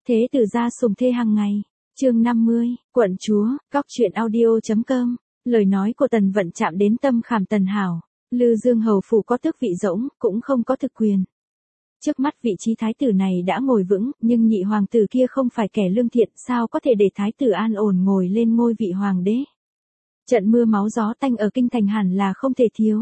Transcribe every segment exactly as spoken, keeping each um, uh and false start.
Thế tử gia sủng thê hàng ngày. Chương năm mươi, quận chúa, cóc truyện audio.com. Lời nói của Tần Vận chạm đến tâm khảm Tần Hảo. Lư Dương hầu phủ có tước vị rỗng, cũng không có thực quyền. Trước mắt vị trí thái tử này đã ngồi vững, nhưng nhị hoàng tử kia không phải kẻ lương thiện, sao có thể để thái tử an ổn ngồi lên ngôi vị hoàng đế. Trận mưa máu gió tanh ở kinh thành hẳn là không thể thiếu.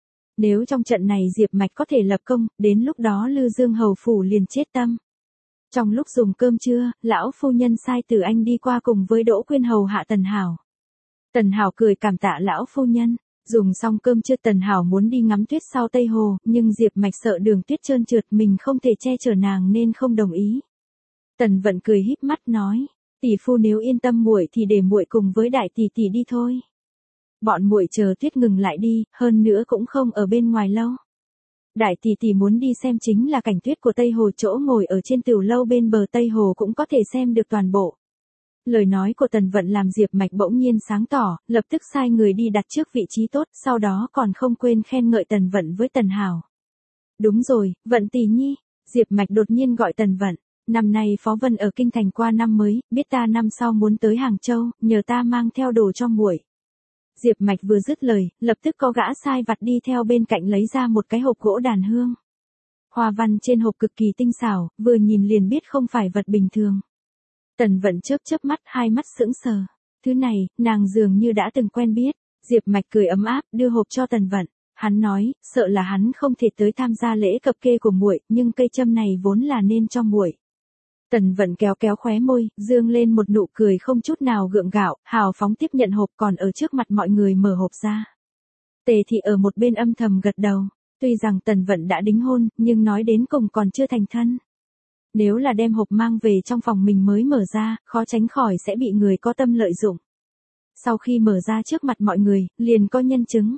Nếu trong trận này Diệp Mạch có thể lập công, đến lúc đó Lư Dương hầu phủ liền chết tâm. Trong lúc dùng cơm trưa, lão phu nhân sai Từ Anh đi qua cùng với Đỗ Quyên hầu hạ Tần Hảo. Tần Hảo cười cảm tạ lão phu nhân. Dùng xong cơm trưa Tần Hảo muốn đi ngắm tuyết sau Tây Hồ, nhưng Diệp Mạch sợ đường tuyết trơn trượt mình không thể che chở nàng nên không đồng ý. Tần Vận cười híp mắt nói, tỷ phu nếu yên tâm muội thì để muội cùng với đại tỷ tỷ đi thôi. Bọn muội chờ tuyết ngừng lại đi, hơn nữa cũng không ở bên ngoài lâu. Đại tỷ tỷ muốn đi xem chính là cảnh tuyết của Tây Hồ, chỗ ngồi ở trên tửu lâu bên bờ Tây Hồ cũng có thể xem được toàn bộ. Lời nói của Tần Vận làm Diệp Mạch bỗng nhiên sáng tỏ, lập tức sai người đi đặt trước vị trí tốt, sau đó còn không quên khen ngợi Tần Vận với Tần Hảo. Đúng rồi, Vận tỷ nhi, Diệp Mạch đột nhiên gọi Tần Vận, năm nay Phó Vân ở kinh thành qua năm mới, biết ta năm sau muốn tới Hàng Châu, nhờ ta mang theo đồ cho muội. Diệp Mạch vừa dứt lời, lập tức có gã sai vặt đi theo bên cạnh lấy ra một cái hộp gỗ đàn hương. Hoa văn trên hộp cực kỳ tinh xảo, vừa nhìn liền biết không phải vật bình thường. Tần Vận chớp chớp mắt, hai mắt sững sờ. Thứ này, nàng dường như đã từng quen biết. Diệp Mạch cười ấm áp, đưa hộp cho Tần Vận. Hắn nói, sợ là hắn không thể tới tham gia lễ cập kê của muội, nhưng cây châm này vốn là nên cho muội. Tần Vận kéo kéo khóe môi, dương lên một nụ cười không chút nào gượng gạo, hào phóng tiếp nhận hộp, còn ở trước mặt mọi người mở hộp ra. Tề Thị ở một bên âm thầm gật đầu. Tuy rằng Tần Vận đã đính hôn, nhưng nói đến cùng còn chưa thành thân. Nếu là đem hộp mang về trong phòng mình mới mở ra, khó tránh khỏi sẽ bị người có tâm lợi dụng. Sau khi mở ra trước mặt mọi người, liền có nhân chứng.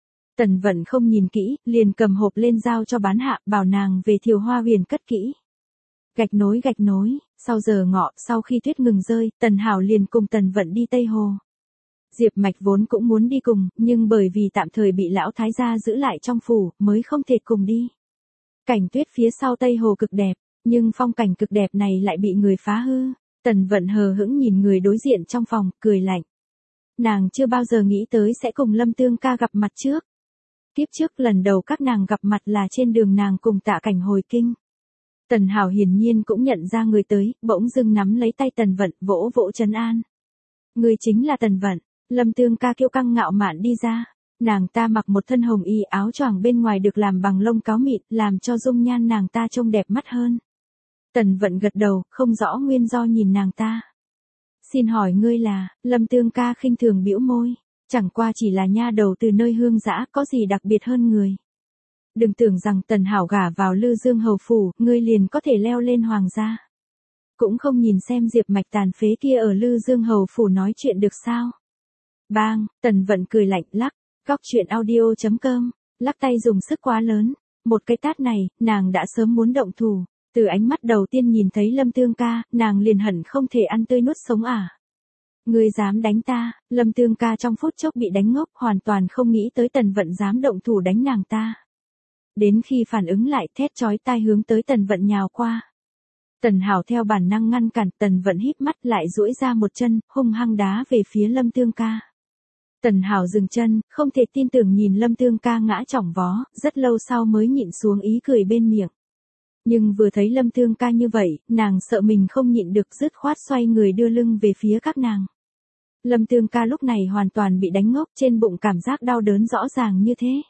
Tần Vận không nhìn kỹ, liền cầm hộp lên giao cho bán hạ, bảo nàng về Thiều Hoa Huyền cất kỹ. Gạch nối gạch nối, sau giờ ngọ, sau khi tuyết ngừng rơi, Tần Hảo liền cùng Tần Vận đi Tây Hồ. Diệp Mạch vốn cũng muốn đi cùng, nhưng bởi vì tạm thời bị lão thái gia giữ lại trong phủ, mới không thể cùng đi. Cảnh tuyết phía sau Tây Hồ cực đẹp. Nhưng phong cảnh cực đẹp này lại bị người phá hư. Tần Vận hờ hững nhìn người đối diện trong phòng, cười lạnh. Nàng chưa bao giờ nghĩ tới sẽ cùng Lâm Tương ca gặp mặt trước. Tiếp trước lần đầu các nàng gặp mặt là trên đường nàng cùng Tạ Cảnh hồi kinh. Tần Hảo hiển nhiên cũng nhận ra người tới, bỗng dưng nắm lấy tay Tần Vận, vỗ vỗ trấn an. Người chính là Tần Vận. Lâm Tương ca kiêu căng ngạo mạn đi ra. Nàng ta mặc một thân hồng y, áo choàng bên ngoài được làm bằng lông cáo mịn, làm cho dung nhan nàng ta trông đẹp mắt hơn. Tần Vận gật đầu, không rõ nguyên do nhìn nàng ta. Xin hỏi ngươi là? Lâm Tương ca khinh thường bĩu môi. Chẳng qua chỉ là nha đầu từ nơi hương dã, có gì đặc biệt hơn người. Đừng tưởng rằng Tần Hảo gả vào Lư Dương hầu phủ, ngươi liền có thể leo lên hoàng gia. Cũng không nhìn xem Diệp Mạch tàn phế kia ở Lư Dương hầu phủ nói chuyện được sao? Bang, Tần Vận cười lạnh lắc, góc truyện audio.com, lắc tay dùng sức quá lớn. Một cái tát này, nàng đã sớm muốn động thủ. Từ ánh mắt đầu tiên nhìn thấy Lâm Tương ca, nàng liền hận không thể ăn tươi nuốt sống à. Ngươi dám đánh ta? Lâm Tương ca trong phút chốc bị đánh ngốc, hoàn toàn không nghĩ tới Tần Vận dám động thủ đánh nàng ta. Đến khi phản ứng lại, thét chói tai hướng tới Tần Vận nhào qua. Tần Hảo theo bản năng ngăn cản, Tần Vận híp mắt lại duỗi ra một chân, hung hăng đá về phía Lâm Tương ca. Tần Hảo dừng chân, không thể tin tưởng nhìn Lâm Tương ca ngã chỏng vó, rất lâu sau mới nhịn xuống ý cười bên miệng. Nhưng vừa thấy Lâm Tương ca như vậy, nàng sợ mình không nhịn được, dứt khoát xoay người đưa lưng về phía các nàng. Lâm Tương ca lúc này hoàn toàn bị đánh ngốc, trên bụng cảm giác đau đớn rõ ràng như thế.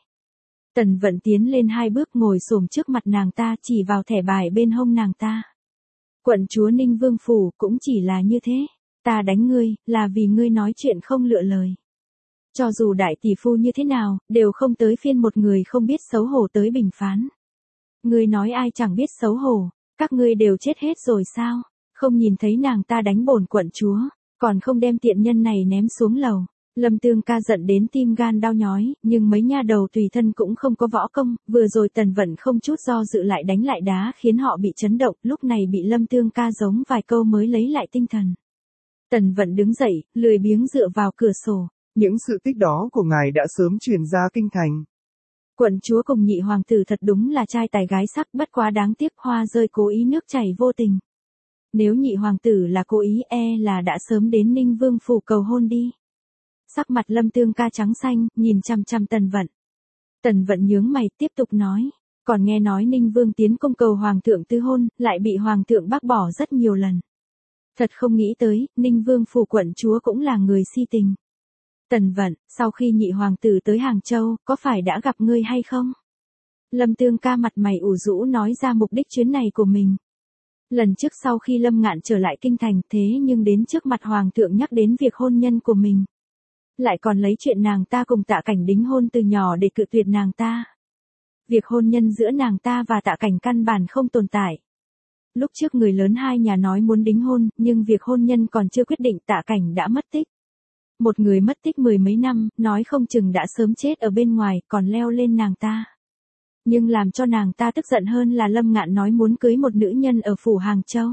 Tần Vận tiến lên hai bước ngồi xổm trước mặt nàng ta, chỉ vào thẻ bài bên hông nàng ta. Quận chúa Ninh Vương phủ cũng chỉ là như thế. Ta đánh ngươi, là vì ngươi nói chuyện không lựa lời. Cho dù đại tỷ phu như thế nào, đều không tới phiên một người không biết xấu hổ tới bình phán. Ngươi nói ai chẳng biết xấu hổ, các ngươi đều chết hết rồi sao? Không nhìn thấy nàng ta đánh bổn quận chúa, còn không đem tiện nhân này ném xuống lầu. Lâm Tương ca giận đến tim gan đau nhói, nhưng mấy nha đầu tùy thân cũng không có võ công, vừa rồi Tần Vận không chút do dự lại đánh lại đá khiến họ bị chấn động, lúc này bị Lâm Tương ca giống vài câu mới lấy lại tinh thần. Tần Vận đứng dậy, lười biếng dựa vào cửa sổ. Những sự tích đó của ngài đã sớm truyền ra kinh thành. Quận chúa cùng nhị hoàng tử thật đúng là trai tài gái sắc, bất quá đáng tiếc hoa rơi cố ý nước chảy vô tình. Nếu nhị hoàng tử là cố ý e là đã sớm đến Ninh Vương phủ cầu hôn đi. Sắc mặt Lâm Tương Ca trắng xanh, nhìn chằm chằm Tần Vận. Tần Vận nhướng mày tiếp tục nói, còn nghe nói Ninh Vương tiến công cầu hoàng thượng tư hôn, lại bị hoàng thượng bác bỏ rất nhiều lần. Thật không nghĩ tới, Ninh Vương phủ quận chúa cũng là người si tình. Tần Vận, sau khi nhị hoàng tử tới Hàng Châu, có phải đã gặp ngươi hay không? Lâm Tương Ca mặt mày ủ rũ nói ra mục đích chuyến này của mình. Lần trước sau khi Lâm Ngạn trở lại kinh thành thế nhưng đến trước mặt hoàng thượng nhắc đến việc hôn nhân của mình. Lại còn lấy chuyện nàng ta cùng Tạ Cảnh đính hôn từ nhỏ để cự tuyệt nàng ta. Việc hôn nhân giữa nàng ta và Tạ Cảnh căn bản không tồn tại. Lúc trước người lớn hai nhà nói muốn đính hôn, nhưng việc hôn nhân còn chưa quyết định, Tạ Cảnh đã mất tích. Một người mất tích mười mấy năm, nói không chừng đã sớm chết ở bên ngoài, còn leo lên nàng ta. Nhưng làm cho nàng ta tức giận hơn là Lâm Ngạn nói muốn cưới một nữ nhân ở phủ Hàng Châu.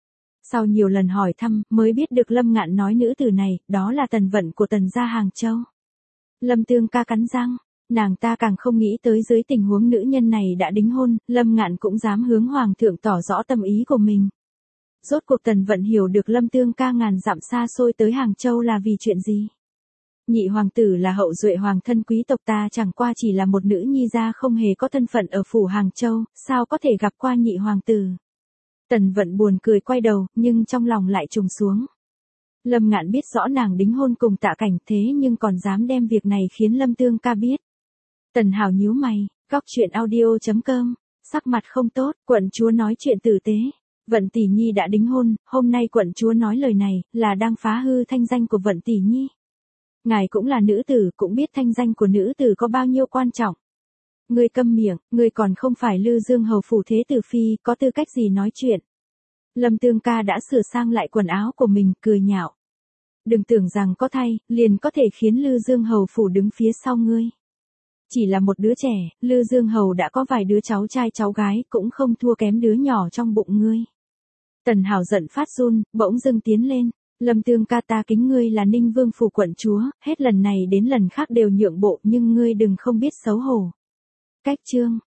Sau nhiều lần hỏi thăm, mới biết được Lâm Ngạn nói nữ tử này, đó là Tần Vận của Tần gia Hàng Châu. Lâm Tương Ca cắn răng, nàng ta càng không nghĩ tới dưới tình huống nữ nhân này đã đính hôn, Lâm Ngạn cũng dám hướng hoàng thượng tỏ rõ tâm ý của mình. Rốt cuộc Tần Vận hiểu được Lâm Tương Ca ngàn dặm xa xôi tới Hàng Châu là vì chuyện gì. Nhị hoàng tử là hậu duệ hoàng thân quý tộc, ta chẳng qua chỉ là một nữ nhi gia không hề có thân phận ở phủ Hàng Châu, sao có thể gặp qua nhị hoàng tử. Tần Vận buồn cười quay đầu, nhưng trong lòng lại trùng xuống. Lâm Ngạn biết rõ nàng đính hôn cùng Tạ Cảnh thế nhưng còn dám đem việc này khiến Lâm Tương Ca biết. Tần Hảo nhíu mày, góc chuyện audio chấm com, sắc mặt không tốt, quận chúa nói chuyện tử tế. Vận tỷ nhi đã đính hôn, hôm nay quận chúa nói lời này, là đang phá hư thanh danh của Vận tỷ nhi. Ngài cũng là nữ tử, cũng biết thanh danh của nữ tử có bao nhiêu quan trọng. Ngươi câm miệng, ngươi còn không phải Lư Dương hầu phủ thế tử phi, có tư cách gì nói chuyện. Lâm Tương Ca đã sửa sang lại quần áo của mình, cười nhạo. Đừng tưởng rằng có thay, liền có thể khiến Lư Dương hầu phủ đứng phía sau ngươi. Chỉ là một đứa trẻ, Lư Dương hầu đã có vài đứa cháu trai cháu gái, cũng không thua kém đứa nhỏ trong bụng ngươi. Tần Hảo giận phát run, bỗng dưng tiến lên. Lâm Tương Ca, ta kính ngươi là Ninh Vương phủ quận chúa, hết lần này đến lần khác đều nhượng bộ, nhưng ngươi đừng không biết xấu hổ. Cách chương